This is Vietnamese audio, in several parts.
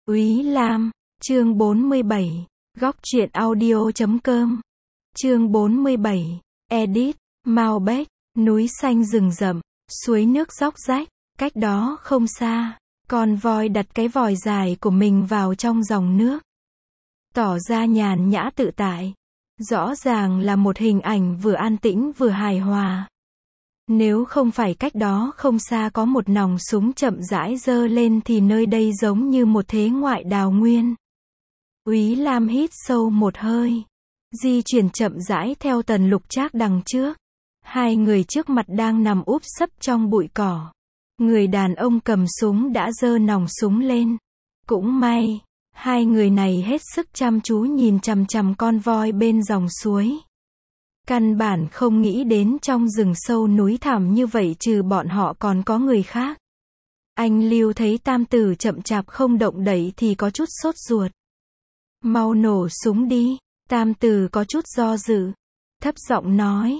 Úy Lam, chương 47, góc truyện audio.com, chương 47, edit, Mao Bách, núi xanh rừng rậm, suối nước róc rách, cách đó không xa, con voi đặt cái vòi dài của mình vào trong dòng nước, tỏ ra nhàn nhã tự tại. Rõ ràng là một hình ảnh vừa an tĩnh vừa hài hòa. Nếu không phải cách đó không xa có một nòng súng chậm rãi giơ lên thì nơi đây giống như một thế ngoại đào nguyên. Úy Lam hít sâu một hơi, di chuyển chậm rãi theo Tần Lục Trác đằng trước. Hai người trước mặt đang nằm úp sấp trong bụi cỏ. Người đàn ông cầm súng đã giơ nòng súng lên. Cũng may, hai người này hết sức chăm chú nhìn chằm chằm con voi bên dòng suối. Căn bản không nghĩ đến trong rừng sâu núi thẳm như vậy trừ bọn họ còn có người khác. Anh Lưu thấy Tam Tử chậm chạp không động đậy thì có chút sốt ruột. Mau nổ súng đi, Tam Tử có chút do dự. Thấp giọng nói,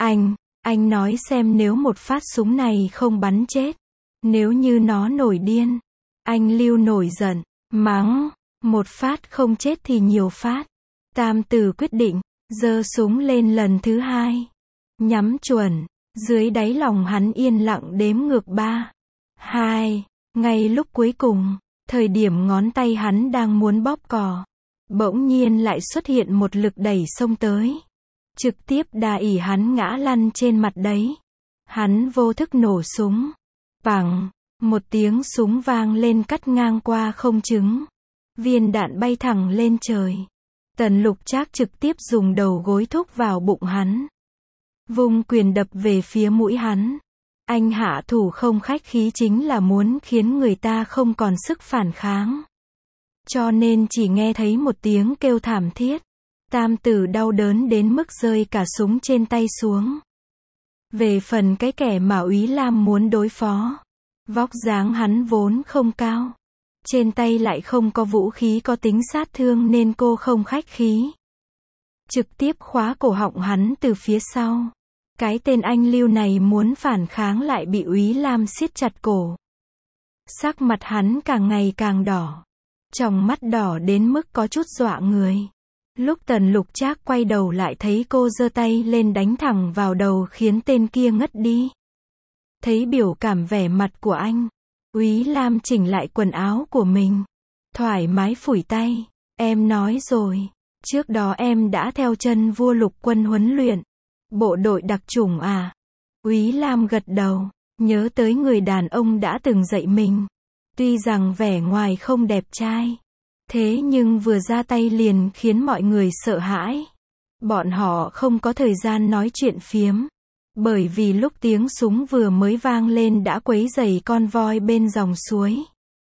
anh nói xem nếu một phát súng này không bắn chết. Nếu như nó nổi điên. Anh Lưu nổi giận, mắng, một phát không chết thì nhiều phát. Tam Tử quyết định, giơ súng lên lần thứ hai. Nhắm chuẩn, dưới đáy lòng hắn yên lặng đếm ngược 3, 2, ngay lúc cuối cùng, thời điểm ngón tay hắn đang muốn bóp cò, bỗng nhiên lại xuất hiện một lực đẩy xông tới. Trực tiếp đà ỉ hắn ngã lăn trên mặt đấy. Hắn vô thức nổ súng. Bằng, một tiếng súng vang lên cắt ngang qua không trung. Viên đạn bay thẳng lên trời. Tần Lục Trác trực tiếp dùng đầu gối thúc vào bụng hắn. Vung quyền đập về phía mũi hắn. Anh hạ thủ không khách khí chính là muốn khiến người ta không còn sức phản kháng. Cho nên chỉ nghe thấy một tiếng kêu thảm thiết. Tam Tử đau đớn đến mức rơi cả súng trên tay xuống. Về phần cái kẻ mà Úy Lam muốn đối phó, vóc dáng hắn vốn không cao. Trên tay lại không có vũ khí có tính sát thương nên cô không khách khí. Trực tiếp khóa cổ họng hắn từ phía sau. Cái tên anh Lưu này muốn phản kháng lại bị Úy Lam siết chặt cổ. Sắc mặt hắn càng ngày càng đỏ. Tròng mắt đỏ đến mức có chút dọa người. Lúc Tần Lục Trác quay đầu lại thấy cô giơ tay lên đánh thẳng vào đầu khiến tên kia ngất đi. Thấy biểu cảm vẻ mặt của anh, Úy Lam chỉnh lại quần áo của mình. Thoải mái phủi tay. Em nói rồi. Trước đó em đã theo chân vua lục quân huấn luyện. Bộ đội đặc chủng à? Úy Lam gật đầu. Nhớ tới người đàn ông đã từng dạy mình. Tuy rằng vẻ ngoài không đẹp trai. Thế nhưng vừa ra tay liền khiến mọi người sợ hãi. Bọn họ không có thời gian nói chuyện phiếm. Bởi vì lúc tiếng súng vừa mới vang lên đã quấy rầy con voi bên dòng suối.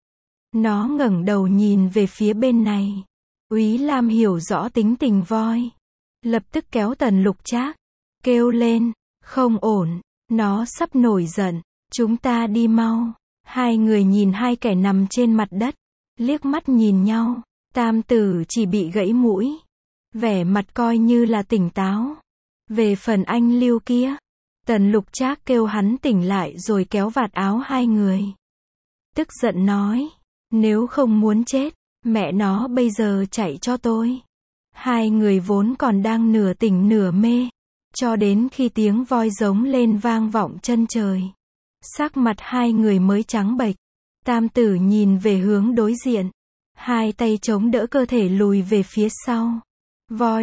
Nó ngẩng đầu nhìn về phía bên này. Úy Lam hiểu rõ tính tình voi. Lập tức kéo Tần Lục Trác. Kêu lên, không ổn, nó sắp nổi giận, chúng ta đi mau. Hai người nhìn hai kẻ nằm trên mặt đất. Liếc mắt nhìn nhau, Tam Tử chỉ bị gãy mũi. Vẻ mặt coi như là tỉnh táo. Về phần anh Lưu kia, Tần Lục Trác kêu hắn tỉnh lại rồi kéo vạt áo hai người. Tức giận nói, nếu không muốn chết, mẹ nó bây giờ chạy cho tôi. Hai người vốn còn đang nửa tỉnh nửa mê, cho đến khi tiếng voi giống lên vang vọng chân trời. Sắc mặt hai người mới trắng bệch. Tam Tử nhìn về hướng đối diện. Hai tay chống đỡ cơ thể lùi về phía sau. Voi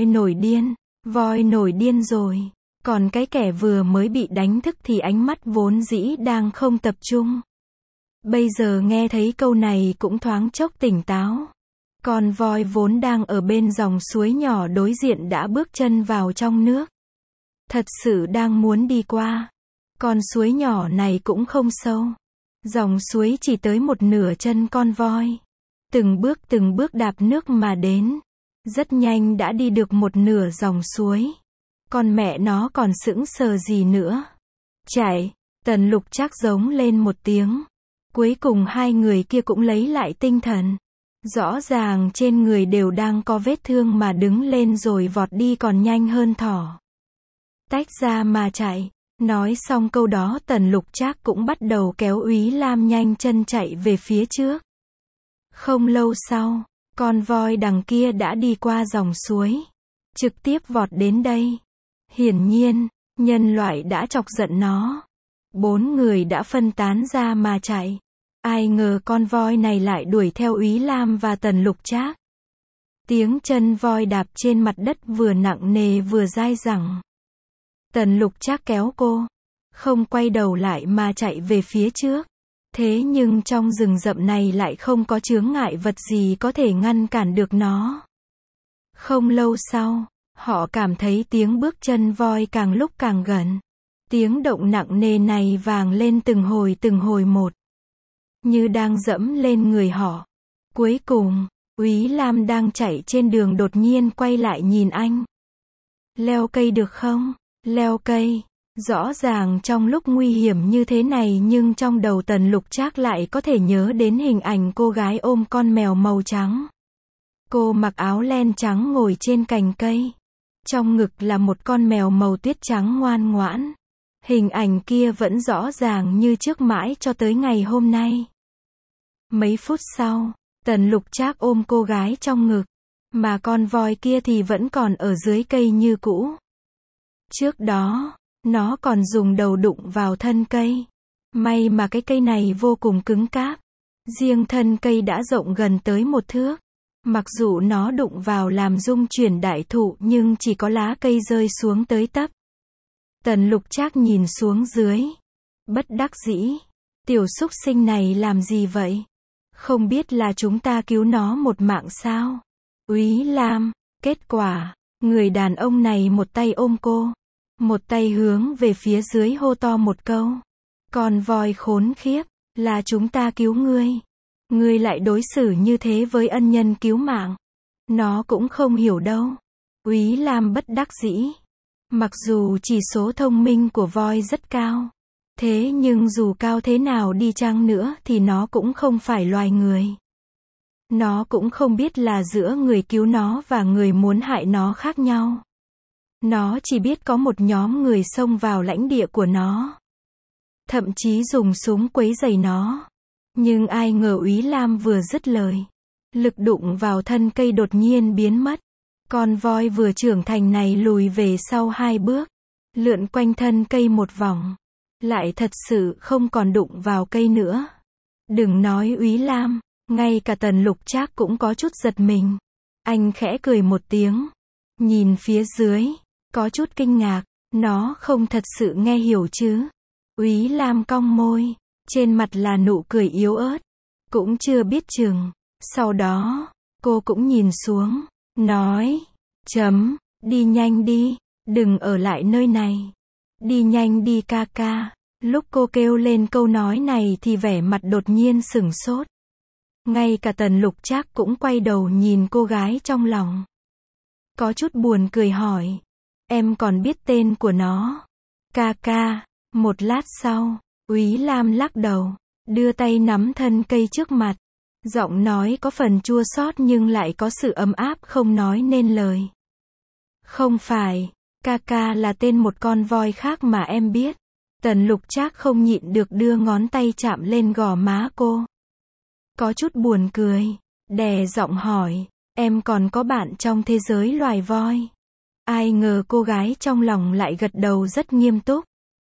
nổi điên rồi. Còn cái kẻ vừa mới bị đánh thức thì ánh mắt vốn dĩ đang không tập trung. Bây giờ nghe thấy câu này cũng thoáng chốc tỉnh táo. Con voi vốn đang ở bên dòng suối nhỏ đối diện đã bước chân vào trong nước. Thật sự đang muốn đi qua. Con suối nhỏ này cũng không sâu. Dòng suối chỉ tới một nửa chân con voi. Từng bước đạp nước mà đến. Rất nhanh đã đi được một nửa dòng suối. Con mẹ nó còn sững sờ gì nữa. Chạy, Tần Lục Trác giống lên một tiếng. Cuối cùng hai người kia cũng lấy lại tinh thần. Rõ ràng trên người đều đang có vết thương mà đứng lên rồi vọt đi còn nhanh hơn thỏ. Tách ra mà chạy. Nói xong câu đó Tần Lục Trác cũng bắt đầu kéo Úy Lam nhanh chân chạy về phía trước. Không lâu sau, con voi đằng kia đã đi qua dòng suối, trực tiếp vọt đến đây. Hiển nhiên, nhân loại đã chọc giận nó. 4 người đã phân tán ra mà chạy. Ai ngờ con voi này lại đuổi theo Úy Lam và Tần Lục Trác. Tiếng chân voi đạp trên mặt đất vừa nặng nề vừa dai dẳng. Tần Lục Trác kéo cô, không quay đầu lại mà chạy về phía trước. Thế nhưng trong rừng rậm này lại không có chướng ngại vật gì có thể ngăn cản được nó. Không lâu sau, họ cảm thấy tiếng bước chân voi càng lúc càng gần. Tiếng động nặng nề này vang lên từng hồi một. Như đang dẫm lên người họ. Cuối cùng, Úy Lam đang chạy trên đường đột nhiên quay lại nhìn anh. Leo cây được không? Leo cây. Rõ ràng trong lúc nguy hiểm như thế này nhưng trong đầu Tần Lục Trác lại có thể nhớ đến hình ảnh cô gái ôm con mèo màu trắng. Cô mặc áo len trắng ngồi trên cành cây. Trong ngực là một con mèo màu tuyết trắng ngoan ngoãn. Hình ảnh kia vẫn rõ ràng như trước mãi cho tới ngày hôm nay. Mấy phút sau, Tần Lục Trác ôm cô gái trong ngực, mà con voi kia thì vẫn còn ở dưới cây như cũ. Trước đó, nó còn dùng đầu đụng vào thân cây. May mà cái cây này vô cùng cứng cáp. Riêng thân cây đã rộng gần tới 1 thước. Mặc dù nó đụng vào làm rung chuyển đại thụ nhưng chỉ có lá cây rơi xuống tới tấp. Tần Lục Trác nhìn xuống dưới. Bất đắc dĩ. Tiểu súc sinh này làm gì vậy? Không biết là chúng ta cứu nó một mạng sao? Úy Lam. Kết quả, người đàn ông này một tay ôm cô, một tay hướng về phía dưới hô to một câu. Con voi khốn khiếp, là chúng ta cứu ngươi. Ngươi lại đối xử như thế với ân nhân cứu mạng. Nó cũng không hiểu đâu. Úy Lam bất đắc dĩ. Mặc dù chỉ số thông minh của voi rất cao. Thế nhưng dù cao thế nào đi chăng nữa thì nó cũng không phải loài người. Nó cũng không biết là giữa người cứu nó và người muốn hại nó khác nhau. Nó chỉ biết có một nhóm người xông vào lãnh địa của nó. Thậm chí dùng súng quấy rầy nó. Nhưng ai ngờ Úy Lam vừa dứt lời. Lực đụng vào thân cây đột nhiên biến mất. Con voi vừa trưởng thành này lùi về sau 2 bước. Lượn quanh thân cây một vòng. Lại thật sự không còn đụng vào cây nữa. Đừng nói Úy Lam, ngay cả Tần Lục Trác cũng có chút giật mình. Anh khẽ cười một tiếng. Nhìn phía dưới, có chút kinh ngạc. Nó không thật sự nghe hiểu chứ? Úy Lam cong môi. Trên mặt là nụ cười yếu ớt. Cũng chưa biết chừng. Sau đó, cô cũng nhìn xuống. Nói. Đi nhanh đi. Đừng ở lại nơi này. Đi nhanh đi ca ca. Lúc cô kêu lên câu nói này thì vẻ mặt đột nhiên sửng sốt. Ngay cả Tần Lục Trác cũng quay đầu nhìn cô gái trong lòng. Có chút buồn cười hỏi. Em còn biết tên của nó? Ca ca. Một lát sau, Úy Lam lắc đầu, đưa tay nắm thân cây trước mặt. Giọng nói có phần chua xót nhưng lại có sự ấm áp không nói nên lời. Không phải, ca ca là tên một con voi khác mà em biết. Tần Lục Trác không nhịn được đưa ngón tay chạm lên gò má cô. Có chút buồn cười, đè giọng hỏi, em còn có bạn trong thế giới loài voi? Ai ngờ cô gái trong lòng lại gật đầu rất nghiêm túc.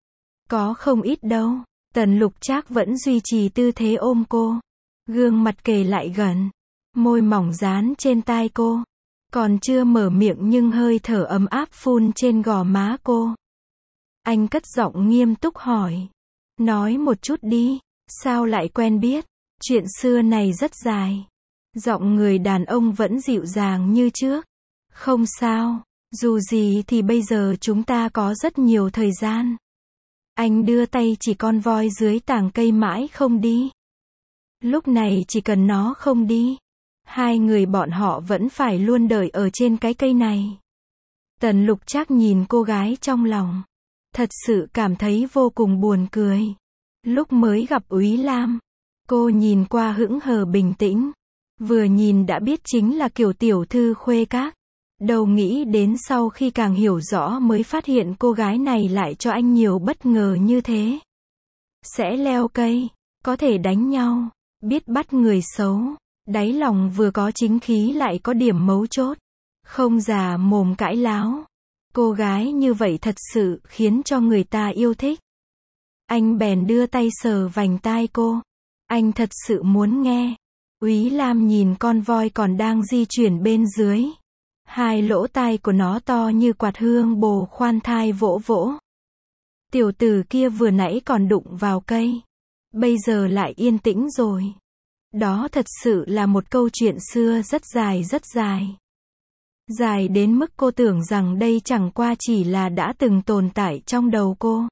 Có không ít đâu. Tần Lục Trác vẫn duy trì tư thế ôm cô. Gương mặt kề lại gần. Môi mỏng dán trên tai cô. Còn chưa mở miệng nhưng hơi thở ấm áp phun trên gò má cô. Anh cất giọng nghiêm túc hỏi. Nói một chút đi. Sao lại quen biết? Chuyện xưa này rất dài. Giọng người đàn ông vẫn dịu dàng như trước. Không sao. Dù gì thì bây giờ chúng ta có rất nhiều thời gian. Anh đưa tay chỉ con voi dưới tàng cây mãi không đi. Lúc này chỉ cần nó không đi, 2 người bọn họ vẫn phải luôn đợi ở trên cái cây này. Tần Lục Trác nhìn cô gái trong lòng. Thật sự cảm thấy vô cùng buồn cười. Lúc mới gặp Úy Lam, cô nhìn qua hững hờ bình tĩnh. Vừa nhìn đã biết chính là kiểu tiểu thư khuê các. Đâu nghĩ đến sau khi càng hiểu rõ mới phát hiện cô gái này lại cho anh nhiều bất ngờ như thế. Sẽ leo cây, có thể đánh nhau, biết bắt người xấu, Đáy lòng vừa có chính khí lại có điểm mấu chốt. Không già mồm cãi láo. Cô gái như vậy thật sự khiến cho người ta yêu thích. Anh bèn đưa tay sờ vành tai cô. Anh thật sự muốn nghe. Úy Lam nhìn con voi còn đang di chuyển bên dưới. Hai lỗ tai của nó to như quạt hương bồ khoan thai vỗ vỗ. Tiểu tử kia vừa nãy còn đụng vào cây. Bây giờ lại yên tĩnh rồi. Đó thật sự là một câu chuyện xưa rất dài rất dài. Dài đến mức cô tưởng rằng đây chẳng qua chỉ là đã từng tồn tại trong đầu cô.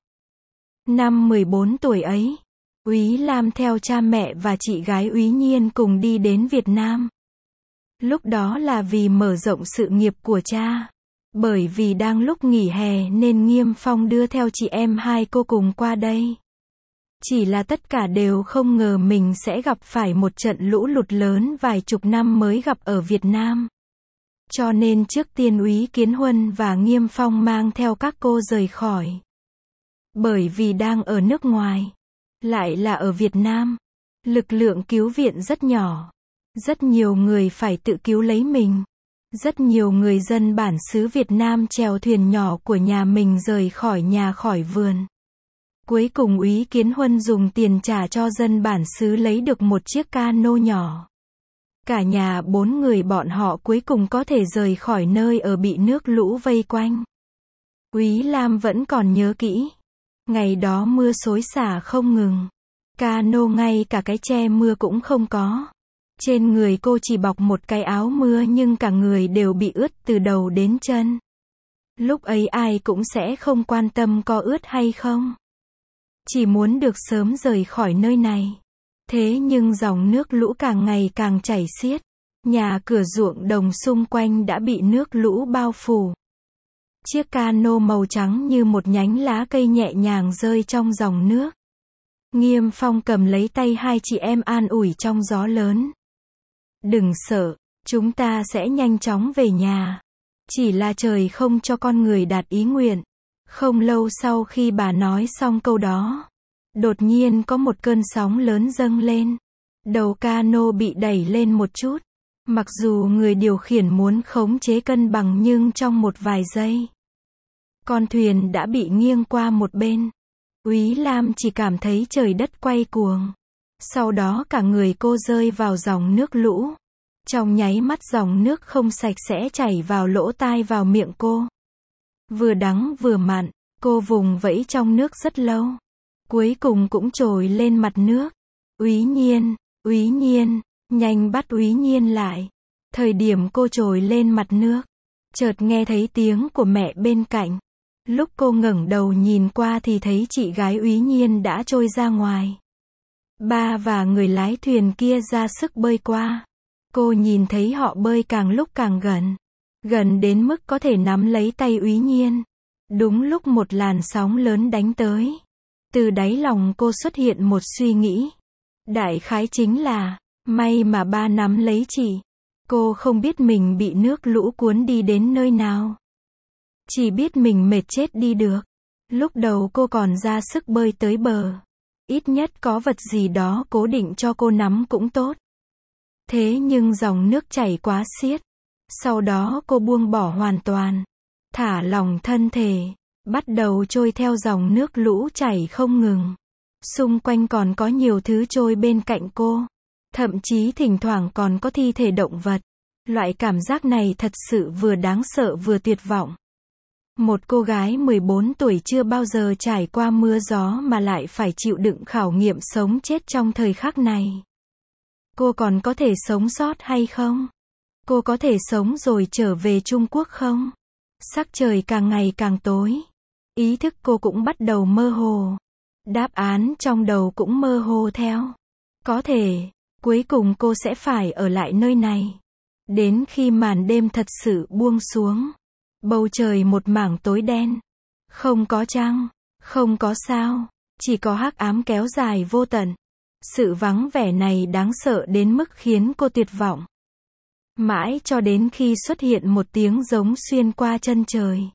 Năm 14 tuổi ấy, Úy Lam theo cha mẹ và chị gái Úy Nhiên cùng đi đến Việt Nam. Lúc đó là vì mở rộng sự nghiệp của cha. Bởi vì đang lúc nghỉ hè nên Nghiêm Phong đưa theo chị em hai cô cùng qua đây. Chỉ là tất cả đều không ngờ mình sẽ gặp phải một trận lũ lụt lớn vài chục năm mới gặp ở Việt Nam. Cho nên trước tiên Úy Kiến Huân và Nghiêm Phong mang theo các cô rời khỏi. Bởi vì đang ở nước ngoài, lại là ở Việt Nam, lực lượng cứu viện rất nhỏ. Rất nhiều người phải tự cứu lấy mình. Rất nhiều người dân bản xứ Việt Nam chèo thuyền nhỏ của nhà mình rời khỏi nhà khỏi vườn. Cuối cùng Úy Kiến Huân dùng tiền trả cho dân bản xứ lấy được một chiếc cano nhỏ. Cả nhà 4 người bọn họ cuối cùng có thể rời khỏi nơi ở bị nước lũ vây quanh. Úy Lam vẫn còn nhớ kỹ. Ngày đó mưa xối xả không ngừng. Cano ngay cả cái che mưa cũng không có. Trên người cô chỉ bọc một cái áo mưa nhưng cả người đều bị ướt từ đầu đến chân. Lúc ấy ai cũng sẽ không quan tâm có ướt hay không. Chỉ muốn được sớm rời khỏi nơi này. Thế nhưng dòng nước lũ càng ngày càng chảy xiết. Nhà cửa ruộng đồng xung quanh đã bị nước lũ bao phủ. Chiếc cano màu trắng như một nhánh lá cây nhẹ nhàng rơi trong dòng nước. Nghiêm Phong cầm lấy tay hai chị em an ủi trong gió lớn. Đừng sợ, chúng ta sẽ nhanh chóng về nhà. Chỉ là trời không cho con người đạt ý nguyện. Không lâu sau khi bà nói xong câu đó, đột nhiên có một cơn sóng lớn dâng lên. Đầu cano bị đẩy lên một chút. Mặc dù người điều khiển muốn khống chế cân bằng nhưng trong một vài giây, con thuyền đã bị nghiêng qua một bên. Úy Lam chỉ cảm thấy trời đất quay cuồng. Sau đó cả người cô rơi vào dòng nước lũ. Trong nháy mắt dòng nước không sạch sẽ chảy vào lỗ tai vào miệng cô. Vừa đắng vừa mặn, cô vùng vẫy trong nước rất lâu. Cuối cùng cũng trồi lên mặt nước. Úy Nhiên, nhanh bắt Úy Nhiên lại. Thời điểm cô trồi lên mặt nước, chợt nghe thấy tiếng của mẹ bên cạnh. Lúc cô ngẩng đầu nhìn qua thì thấy chị gái Úy Nhiên đã trôi ra ngoài. Ba và người lái thuyền kia ra sức bơi qua. Cô nhìn thấy họ bơi càng lúc càng gần. Gần đến mức có thể nắm lấy tay Úy Nhiên. Đúng lúc một làn sóng lớn đánh tới. Từ đáy lòng cô xuất hiện một suy nghĩ. Đại khái chính là, may mà ba nắm lấy chị. Cô không biết mình bị nước lũ cuốn đi đến nơi nào. Chỉ biết mình mệt chết đi được. Lúc đầu cô còn ra sức bơi tới bờ. Ít nhất có vật gì đó cố định cho cô nắm cũng tốt. Thế nhưng dòng nước chảy quá xiết. Sau đó cô buông bỏ hoàn toàn. Thả lỏng thân thể. Bắt đầu trôi theo dòng nước lũ chảy không ngừng. Xung quanh còn có nhiều thứ trôi bên cạnh cô. Thậm chí thỉnh thoảng còn có thi thể động vật. Loại cảm giác này thật sự vừa đáng sợ vừa tuyệt vọng. Một cô gái 14 tuổi chưa bao giờ trải qua mưa gió mà lại phải chịu đựng khảo nghiệm sống chết trong thời khắc này. Cô còn có thể sống sót hay không? Cô có thể sống rồi trở về Trung Quốc không? Sắc trời càng ngày càng tối. Ý thức cô cũng bắt đầu mơ hồ. Đáp án trong đầu cũng mơ hồ theo. Có thể, cuối cùng cô sẽ phải ở lại nơi này. Đến khi màn đêm thật sự buông xuống. Bầu trời một mảng tối đen. Không có trăng, không có sao, chỉ có hắc ám kéo dài vô tận. Sự vắng vẻ này đáng sợ đến mức khiến cô tuyệt vọng. Mãi cho đến khi xuất hiện một tiếng giống xuyên qua chân trời.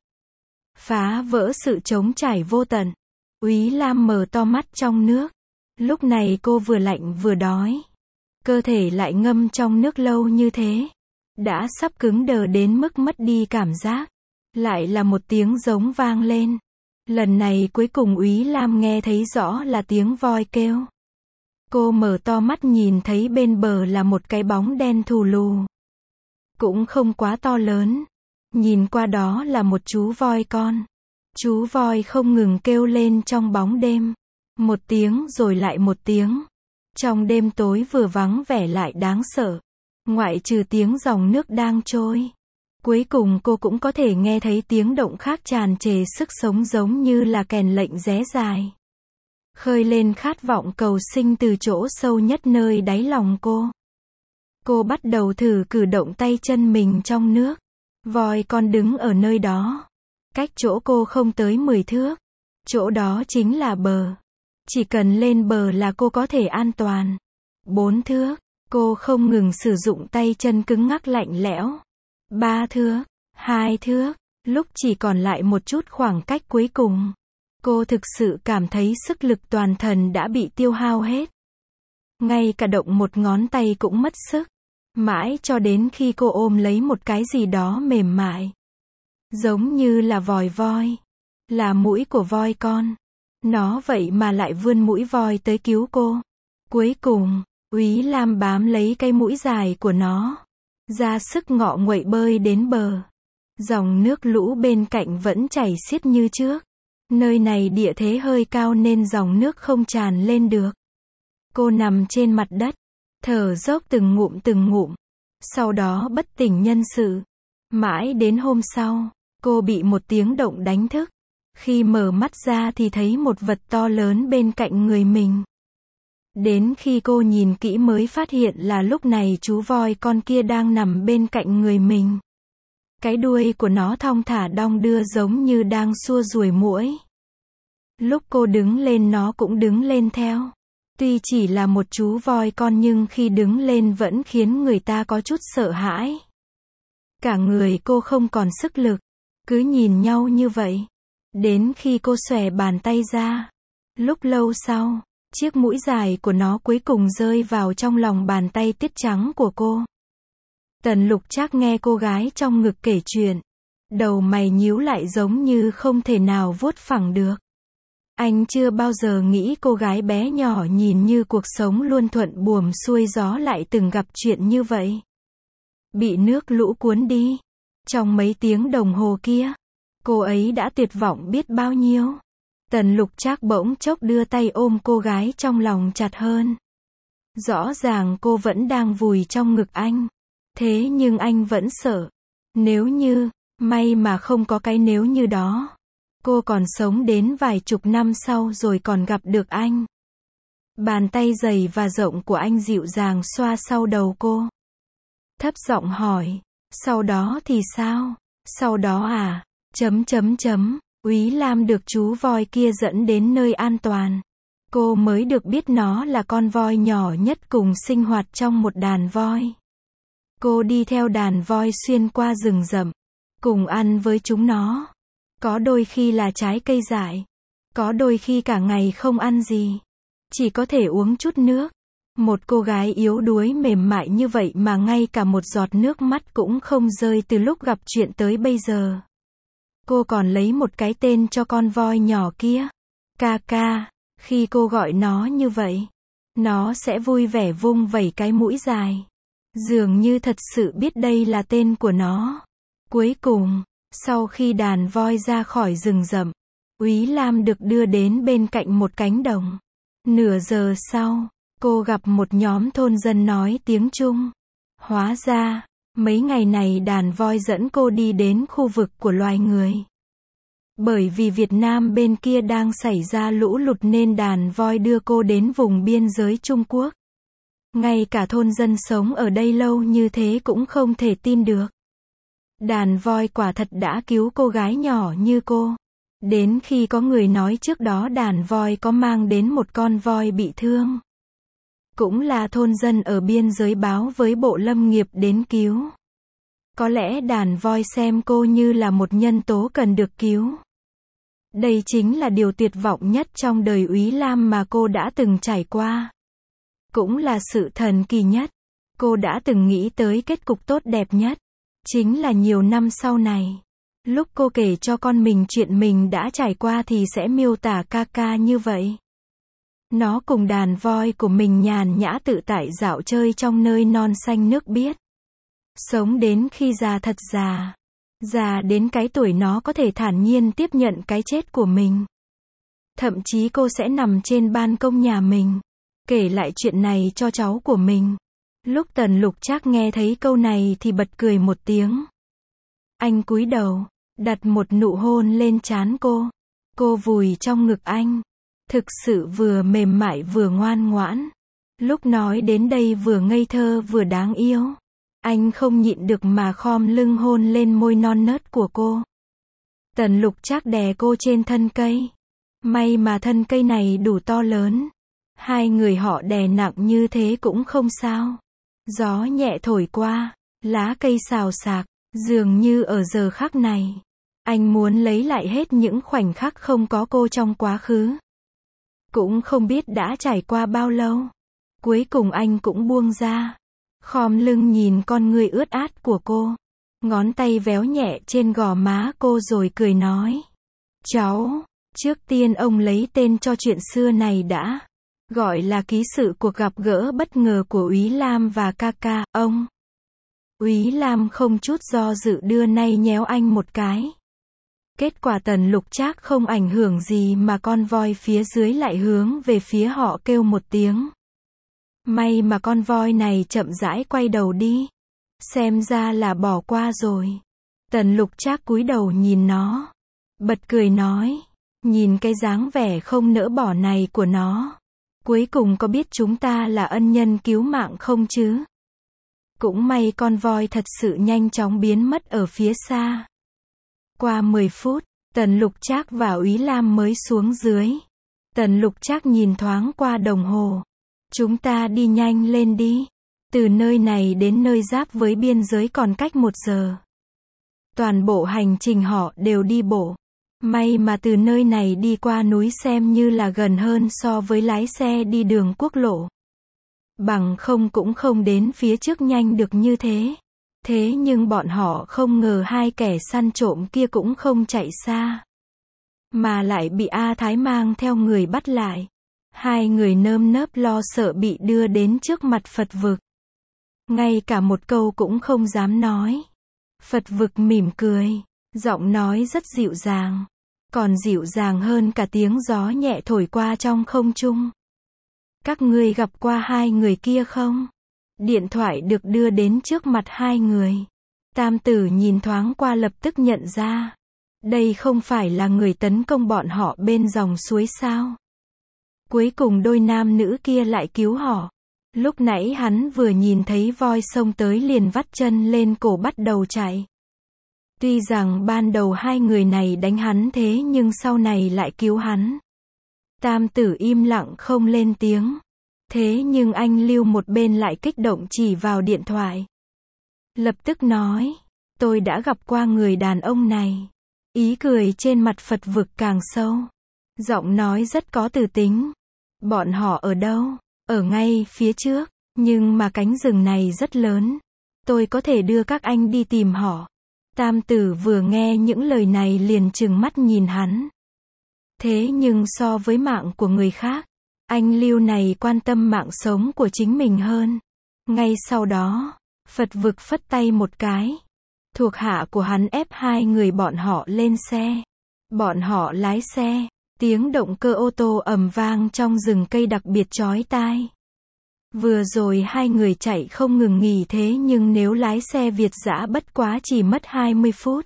Phá vỡ sự trống trải vô tận. Úy Lam mở to mắt trong nước. Lúc này cô vừa lạnh vừa đói. cơ thể lại ngâm trong nước lâu như thế, đã sắp cứng đờ đến mức mất đi cảm giác. Lại là một tiếng giống vang lên. Lần này cuối cùng Úy Lam nghe thấy rõ là tiếng voi kêu. Cô mở to mắt nhìn thấy bên bờ là một cái bóng đen thù lù. Cũng không quá to lớn. Nhìn qua đó là một chú voi con. Chú voi không ngừng kêu lên trong bóng đêm. Một tiếng rồi lại một tiếng. Trong đêm tối vừa vắng vẻ lại đáng sợ. Ngoại trừ tiếng dòng nước đang trôi. Cuối cùng cô cũng có thể nghe thấy tiếng động khác tràn trề sức sống giống như là kèn lệnh ré dài. Khơi lên khát vọng cầu sinh từ chỗ sâu nhất nơi đáy lòng cô. Cô bắt đầu thử cử động tay chân mình trong nước. Voi con đứng ở nơi đó. Cách chỗ cô không tới 10 thước. Chỗ đó chính là bờ. Chỉ cần lên bờ là cô có thể an toàn. 4 thước. Cô không ngừng sử dụng tay chân cứng ngắc lạnh lẽo. 3 thước. 2 thước. Lúc chỉ còn lại một chút khoảng cách cuối cùng. Cô thực sự cảm thấy sức lực toàn thân đã bị tiêu hao hết. Ngay cả động một ngón tay cũng mất sức. Mãi cho đến khi cô ôm lấy một cái gì đó mềm mại. Giống như là vòi voi. Là mũi của voi con. Nó vậy mà lại vươn mũi voi tới cứu cô. Cuối cùng, Úy Lam bám lấy cái mũi dài của nó. Ra sức ngọ nguậy bơi đến bờ. Dòng nước lũ bên cạnh vẫn chảy xiết như trước. Nơi này địa thế hơi cao nên dòng nước không tràn lên được. Cô nằm trên mặt đất. Thở dốc từng ngụm. Sau đó bất tỉnh nhân sự. Mãi đến hôm sau, cô bị một tiếng động đánh thức. Khi mở mắt ra thì thấy một vật to lớn bên cạnh người mình. Đến khi cô nhìn kỹ mới phát hiện là lúc này chú voi con kia đang nằm bên cạnh người mình. Cái đuôi của nó thong thả đong đưa giống như đang xua đuổi muỗi. Lúc cô đứng lên nó cũng đứng lên theo. Tuy chỉ là một chú voi con nhưng khi đứng lên vẫn khiến người ta có chút sợ hãi. Cả người cô không còn sức lực. Cứ nhìn nhau như vậy. Đến khi cô xòe bàn tay ra. Lúc lâu sau, chiếc mũi dài của nó cuối cùng rơi vào trong lòng bàn tay tiết trắng của cô. Tần Lục Trác nghe cô gái trong ngực kể chuyện. Đầu mày nhíu lại giống như không thể nào vuốt phẳng được. Anh chưa bao giờ nghĩ cô gái bé nhỏ nhìn như cuộc sống luôn thuận buồm xuôi gió lại từng gặp chuyện như vậy. Bị nước lũ cuốn đi. Trong mấy tiếng đồng hồ kia, cô ấy đã tuyệt vọng biết bao nhiêu. Tần Lục Trác bỗng chốc đưa tay ôm cô gái trong lòng chặt hơn. Rõ ràng cô vẫn đang vùi trong ngực anh. Thế nhưng anh vẫn sợ. Nếu như, may mà không có cái nếu như đó. Cô còn sống đến vài chục năm sau rồi còn gặp được anh. Bàn tay dày và rộng của anh dịu dàng xoa sau đầu cô. Thấp giọng hỏi, sau đó thì sao? Sau đó à? Úy Lam được chú voi kia dẫn đến nơi an toàn. Cô mới được biết nó là con voi nhỏ nhất cùng sinh hoạt trong một đàn voi. Cô đi theo đàn voi xuyên qua rừng rậm, cùng ăn với chúng nó. Có đôi khi là trái cây dại, có đôi khi cả ngày không ăn gì, chỉ có thể uống chút nước. Một cô gái yếu đuối mềm mại như vậy mà ngay cả một giọt nước mắt cũng không rơi từ lúc gặp chuyện tới bây giờ. Cô còn lấy một cái tên cho con voi nhỏ kia. Ca. Khi cô gọi nó như vậy, nó sẽ vui vẻ vung vẩy cái mũi dài. Dường như thật sự biết đây là tên của nó. Cuối cùng, sau khi đàn voi ra khỏi rừng rậm, Úy Lam được đưa đến bên cạnh một cánh đồng. Nửa giờ sau, cô gặp một nhóm thôn dân nói tiếng Trung. Hóa ra, mấy ngày này đàn voi dẫn cô đi đến khu vực của loài người. Bởi vì Việt Nam bên kia đang xảy ra lũ lụt nên đàn voi đưa cô đến vùng biên giới Trung Quốc. Ngay cả thôn dân sống ở đây lâu như thế cũng không thể tin được. Đàn voi quả thật đã cứu cô gái nhỏ như cô. Đến khi có người nói trước đó đàn voi có mang đến một con voi bị thương. Cũng là thôn dân ở biên giới báo với Bộ Lâm nghiệp đến cứu. Có lẽ đàn voi xem cô như là một nhân tố cần được cứu. Đây chính là điều tuyệt vọng nhất trong đời Úy Lam mà cô đã từng trải qua. cũng là sự thần kỳ nhất. Cô đã từng nghĩ tới kết cục tốt đẹp nhất. Chính là nhiều năm sau này. Lúc cô kể cho con mình chuyện mình đã trải qua thì sẽ miêu tả Kaka như vậy. Nó cùng đàn voi của mình nhàn nhã tự tại dạo chơi trong nơi non xanh nước biếc. Sống đến khi già thật già. Già đến cái tuổi nó có thể thản nhiên tiếp nhận cái chết của mình. Thậm chí cô sẽ nằm trên ban công nhà mình, kể lại chuyện này cho cháu của mình. Lúc Tần Lục Trác nghe thấy câu này thì bật cười một tiếng. Anh cúi đầu, đặt một nụ hôn lên trán cô. Cô vùi trong ngực anh. Thực sự vừa mềm mại vừa ngoan ngoãn. Lúc nói đến đây vừa ngây thơ vừa đáng yêu. Anh không nhịn được mà khom lưng hôn lên môi non nớt của cô. Tần Lục Trác đè cô trên thân cây. May mà thân cây này đủ to lớn. Hai người họ đè nặng như thế cũng không sao. Gió nhẹ thổi qua, lá cây xào xạc, dường như ở giờ khắc này. Anh muốn lấy lại hết những khoảnh khắc không có cô trong quá khứ. Cũng không biết đã trải qua bao lâu. Cuối cùng anh cũng buông ra. Khom lưng nhìn con người ướt át của cô. Ngón tay véo nhẹ trên gò má cô rồi cười nói. Cháu, trước tiên ông lấy tên cho chuyện xưa này đã. Gọi là ký sự cuộc gặp gỡ bất ngờ của Úy Lam và Kaka, ông. Úy Lam không chút do dự đưa nay nhéo anh một cái. Kết quả Tần Lục Trác không ảnh hưởng gì mà con voi phía dưới lại hướng về phía họ kêu một tiếng. May mà con voi này chậm rãi quay đầu đi. Xem ra là bỏ qua rồi. Tần Lục Trác cúi đầu nhìn nó. Bật cười nói. Nhìn cái dáng vẻ không nỡ bỏ này của nó. Cuối cùng có biết chúng ta là ân nhân cứu mạng không chứ? Cũng may con voi thật sự nhanh chóng biến mất ở phía xa. Qua 10 phút, Tần Lục Trác và Úy Lam mới xuống dưới. Tần Lục Trác nhìn thoáng qua đồng hồ. Chúng ta đi nhanh lên đi. Từ nơi này đến nơi giáp với biên giới còn cách 1 giờ. Toàn bộ hành trình họ đều đi bộ. May mà từ nơi này đi qua núi xem như là gần hơn so với lái xe đi đường quốc lộ. Bằng không cũng không đến phía trước nhanh được như thế. Thế nhưng bọn họ không ngờ hai kẻ săn trộm kia cũng không chạy xa. Mà lại bị A Thái mang theo người bắt lại. Hai người nơm nớp lo sợ bị đưa đến trước mặt Phật vực. Ngay cả một câu cũng không dám nói. Phật vực mỉm cười. Giọng nói rất dịu dàng. Còn dịu dàng hơn cả tiếng gió nhẹ thổi qua trong không trung. Các ngươi gặp qua hai người kia không? Điện thoại được đưa đến trước mặt hai người. Tam tử nhìn thoáng qua lập tức nhận ra. Đây không phải là người tấn công bọn họ bên dòng suối sao? Cuối cùng đôi nam nữ kia lại cứu họ. Lúc nãy hắn vừa nhìn thấy voi xông tới liền vắt chân lên cổ bắt đầu chạy. Tuy rằng ban đầu hai người này đánh hắn thế nhưng sau này lại cứu hắn. Tam tử im lặng không lên tiếng. Thế nhưng anh Lưu một bên lại kích động chỉ vào điện thoại. Lập tức nói, tôi đã gặp qua người đàn ông này. Ý cười trên mặt Phật vực càng sâu. Giọng nói rất có từ tính. Bọn họ ở đâu? Ở ngay phía trước. Nhưng mà cánh rừng này rất lớn. Tôi có thể đưa các anh đi tìm họ. Tam tử vừa nghe những lời này liền trừng mắt nhìn hắn. Thế nhưng so với mạng của người khác, anh Lưu này quan tâm mạng sống của chính mình hơn. Ngay sau đó, Phật vực phất tay một cái. Thuộc hạ của hắn ép hai người bọn họ lên xe. Bọn họ lái xe. Tiếng động cơ ô tô ầm vang trong rừng cây đặc biệt chói tai. Vừa rồi hai người chạy không ngừng nghỉ thế nhưng nếu lái xe Việt dã bất quá chỉ mất 20 phút.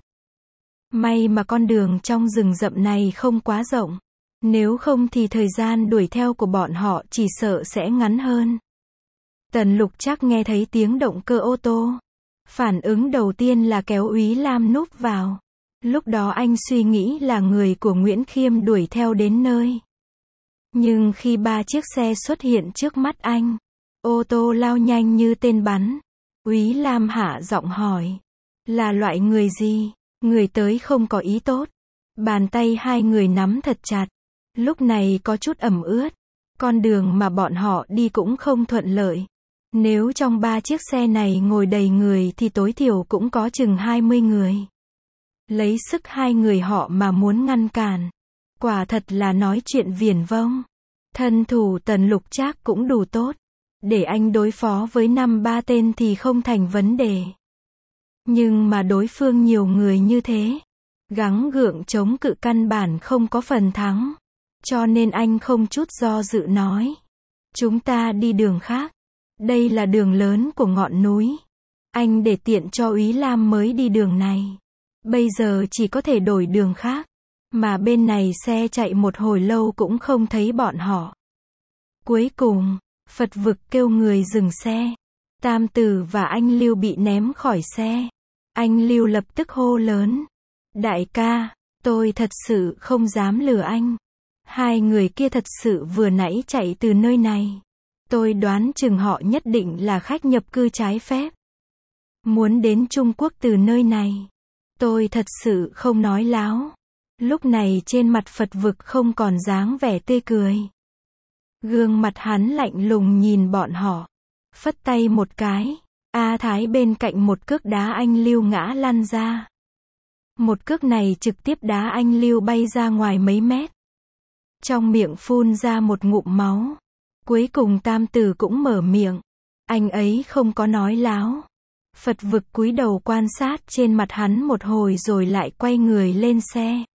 May mà con đường trong rừng rậm này không quá rộng. Nếu không thì thời gian đuổi theo của bọn họ chỉ sợ sẽ ngắn hơn. Tần Lục Trác nghe thấy tiếng động cơ ô tô. Phản ứng đầu tiên là kéo Úy Lam núp vào. Lúc đó anh suy nghĩ là người của Nguyễn Khiêm đuổi theo đến nơi. Nhưng khi 3 chiếc xe xuất hiện trước mắt anh, ô tô lao nhanh như tên bắn. Úy Lam hạ giọng hỏi. Là loại người gì? Người tới không có ý tốt. Bàn tay hai người nắm thật chặt. Lúc này có chút ẩm ướt. Con đường mà bọn họ đi cũng không thuận lợi. Nếu trong 3 chiếc xe này ngồi đầy người thì tối thiểu cũng có chừng 20 người. Lấy sức 2 người họ mà muốn ngăn cản. Quả thật là nói chuyện viển vông. Thân thủ Tần Lục Trác cũng đủ tốt. Để anh đối phó với 5-3 tên thì không thành vấn đề. Nhưng mà đối phương nhiều người như thế. Gắng gượng chống cự căn bản không có phần thắng. Cho nên anh không chút do dự nói. Chúng ta đi đường khác. Đây là đường lớn của ngọn núi. Anh để tiện cho Úy Lam mới đi đường này. Bây giờ chỉ có thể đổi đường khác. Mà bên này xe chạy một hồi lâu cũng không thấy bọn họ. Cuối cùng, Phật vực kêu người dừng xe. Tam Tử và anh Lưu bị ném khỏi xe. Anh Lưu lập tức hô lớn. Đại ca, tôi thật sự không dám lừa anh. 2 người kia thật sự vừa nãy chạy từ nơi này. Tôi đoán chừng họ nhất định là khách nhập cư trái phép. Muốn đến Trung Quốc từ nơi này. Tôi thật sự không nói láo. Lúc này trên mặt Phật vực không còn dáng vẻ tươi cười. Gương mặt hắn lạnh lùng nhìn bọn họ. Phất tay một cái. A Thái bên cạnh một cước đá anh Lưu ngã lăn ra. Một cước này trực tiếp đá anh Lưu bay ra ngoài mấy mét. Trong miệng phun ra một ngụm máu. Cuối cùng Tam Tử cũng mở miệng. Anh ấy không có nói láo. Phật vực cúi đầu quan sát trên mặt hắn một hồi rồi lại quay người lên xe.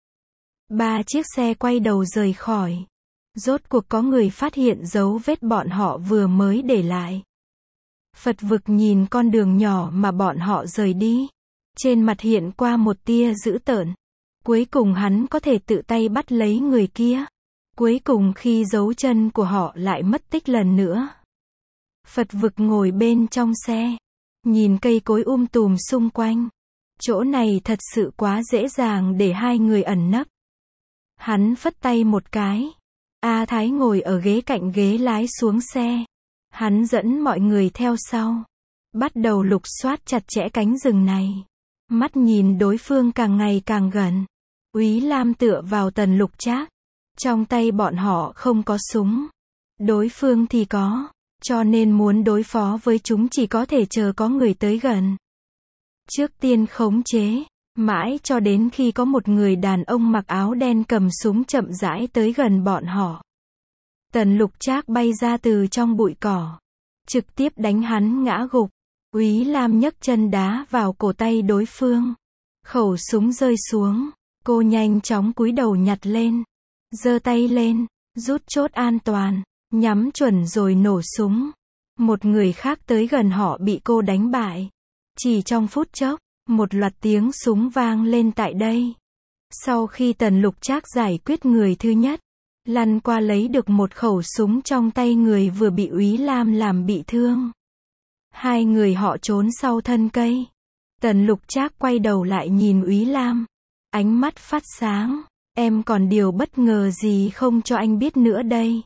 3 chiếc xe quay đầu rời khỏi. Rốt cuộc có người phát hiện dấu vết bọn họ vừa mới để lại. Phật vực nhìn con đường nhỏ mà bọn họ rời đi. Trên mặt hiện qua một tia dữ tợn. Cuối cùng hắn có thể tự tay bắt lấy người kia. Cuối cùng khi dấu chân của họ lại mất tích lần nữa. Phật vực ngồi bên trong xe. Nhìn cây cối tùm xung quanh. Chỗ này thật sự quá dễ dàng để 2 người ẩn nấp. Hắn phất tay một cái. A Thái ngồi ở ghế cạnh ghế lái xuống xe. Hắn dẫn mọi người theo sau. Bắt đầu lục soát chặt chẽ cánh rừng này. Mắt nhìn đối phương càng ngày càng gần. Úy Lam tựa vào Tần Lục Trác. Trong tay bọn họ không có súng. Đối phương thì có. Cho nên muốn đối phó với chúng chỉ có thể chờ có người tới gần. Trước tiên khống chế. Mãi cho đến khi có một người đàn ông mặc áo đen cầm súng chậm rãi tới gần bọn họ. Tần Lục Trác bay ra từ trong bụi cỏ. Trực tiếp đánh hắn ngã gục. Úy Lam nhấc chân đá vào cổ tay đối phương. Khẩu súng rơi xuống. Cô nhanh chóng cúi đầu nhặt lên. Giơ tay lên. Rút chốt an toàn. Nhắm chuẩn rồi nổ súng. Một người khác tới gần họ bị cô đánh bại. Chỉ trong phút chốc. Một loạt tiếng súng vang lên tại đây. Sau khi Tần Lục Trác giải quyết người thứ nhất. Lăn qua lấy được một khẩu súng trong tay người vừa bị Úy Lam làm bị thương. 2 người họ trốn sau thân cây. Tần Lục Trác quay đầu lại nhìn Úy Lam. Ánh mắt phát sáng. Em còn điều bất ngờ gì không cho anh biết nữa đây?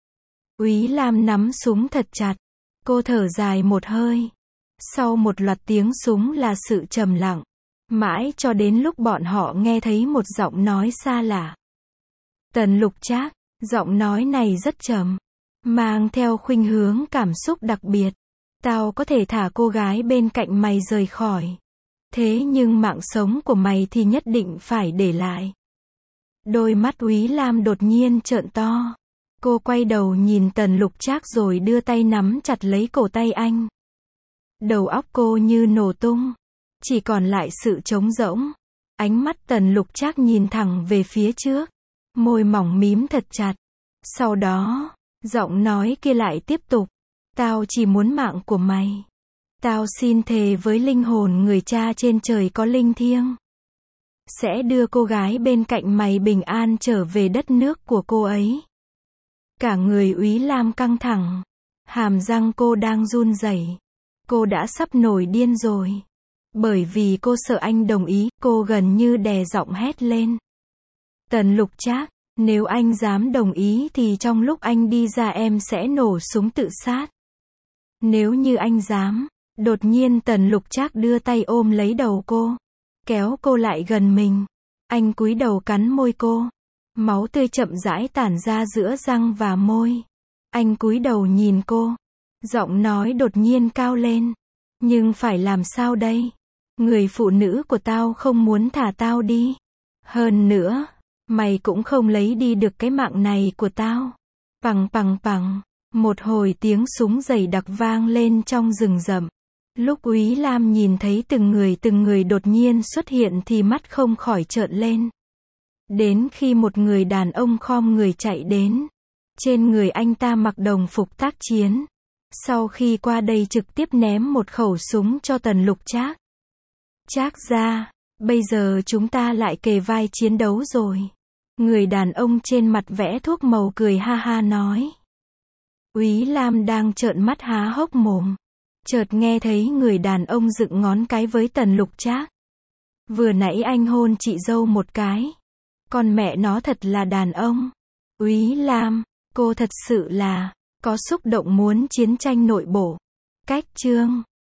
Úy Lam nắm súng thật chặt. Cô thở dài một hơi. Sau một loạt tiếng súng là sự trầm lặng. Mãi cho đến lúc bọn họ nghe thấy một giọng nói xa lạ. Tần Lục Trác, giọng nói này rất trầm. Mang theo khuynh hướng cảm xúc đặc biệt. Tao có thể thả cô gái bên cạnh mày rời khỏi. Thế nhưng mạng sống của mày thì nhất định phải để lại. Đôi mắt Úy Lam đột nhiên trợn to. Cô quay đầu nhìn Tần Lục Trác rồi đưa tay nắm chặt lấy cổ tay anh. Đầu óc cô như nổ tung. Chỉ còn lại sự trống rỗng. Ánh mắt Tần Lục Trác nhìn thẳng về phía trước. Môi mỏng mím thật chặt. Sau đó, giọng nói kia lại tiếp tục. Tao chỉ muốn mạng của mày. Tao xin thề với linh hồn người cha trên trời có linh thiêng. Sẽ đưa cô gái bên cạnh mày bình an trở về đất nước của cô ấy. Cả người Úy Lam căng thẳng. Hàm răng cô đang run rẩy. Cô đã sắp nổi điên rồi. Bởi vì cô sợ anh đồng ý, cô gần như đè giọng hét lên. Tần Lục Trác, nếu anh dám đồng ý thì trong lúc anh đi ra em sẽ nổ súng tự sát. Nếu như anh dám. Đột nhiên Tần Lục Trác đưa tay ôm lấy đầu cô. Kéo cô lại gần mình. Anh cúi đầu cắn môi cô. Máu tươi chậm rãi tản ra giữa răng và môi. Anh cúi đầu nhìn cô. Giọng nói đột nhiên cao lên. Nhưng phải làm sao đây? Người phụ nữ của tao không muốn thả tao đi. Hơn nữa, mày cũng không lấy đi được cái mạng này của tao. Pằng pằng pằng, một hồi tiếng súng dày đặc vang lên trong rừng rậm. Lúc Úy Lam nhìn thấy từng người đột nhiên xuất hiện thì mắt không khỏi trợn lên. Đến khi một người đàn ông khom người chạy đến. Trên người anh ta mặc đồng phục tác chiến. Sau khi qua đây trực tiếp ném một khẩu súng cho Tần Lục Trác. Trác gia, bây giờ chúng ta lại kề vai chiến đấu rồi. Người đàn ông trên mặt vẽ thuốc màu cười ha ha nói. Úy Lam đang trợn mắt há hốc mồm. Chợt nghe thấy người đàn ông dựng ngón cái với Tần Lục Trác. Vừa nãy anh hôn chị dâu một cái. Con mẹ nó thật là đàn ông. Úy Lam, cô thật sự là có xúc động muốn chiến tranh nội bộ. Cách chương